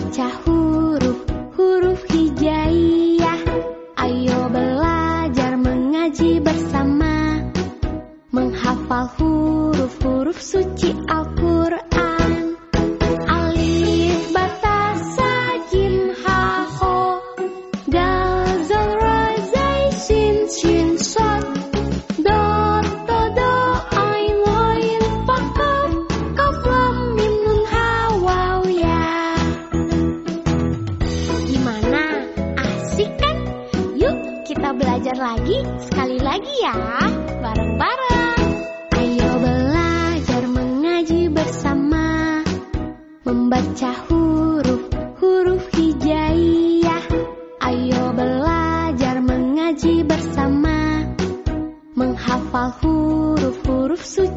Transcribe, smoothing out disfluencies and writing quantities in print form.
membaca huruf-huruf hijaiyah. Ayo belajar mengaji bersama, menghafal huruf-huruf suci Al-Quran. Alif, ba, ta, sa, jim, ha, ho, dal, zal, ra, zai, sin, shin, shad, dot, to, do, ain, ghain, fa, qaf, qaf, lam, mim, nun, ha, waw, ya. Gimana? Asik kan? Yuk kita belajar lagi, sekali lagi ya, bareng-bareng. Ayo belajar mengaji bersama, membaca huruf-huruf hijaiyah. Ayo belajar mengaji bersama, menghafal huruf-huruf suci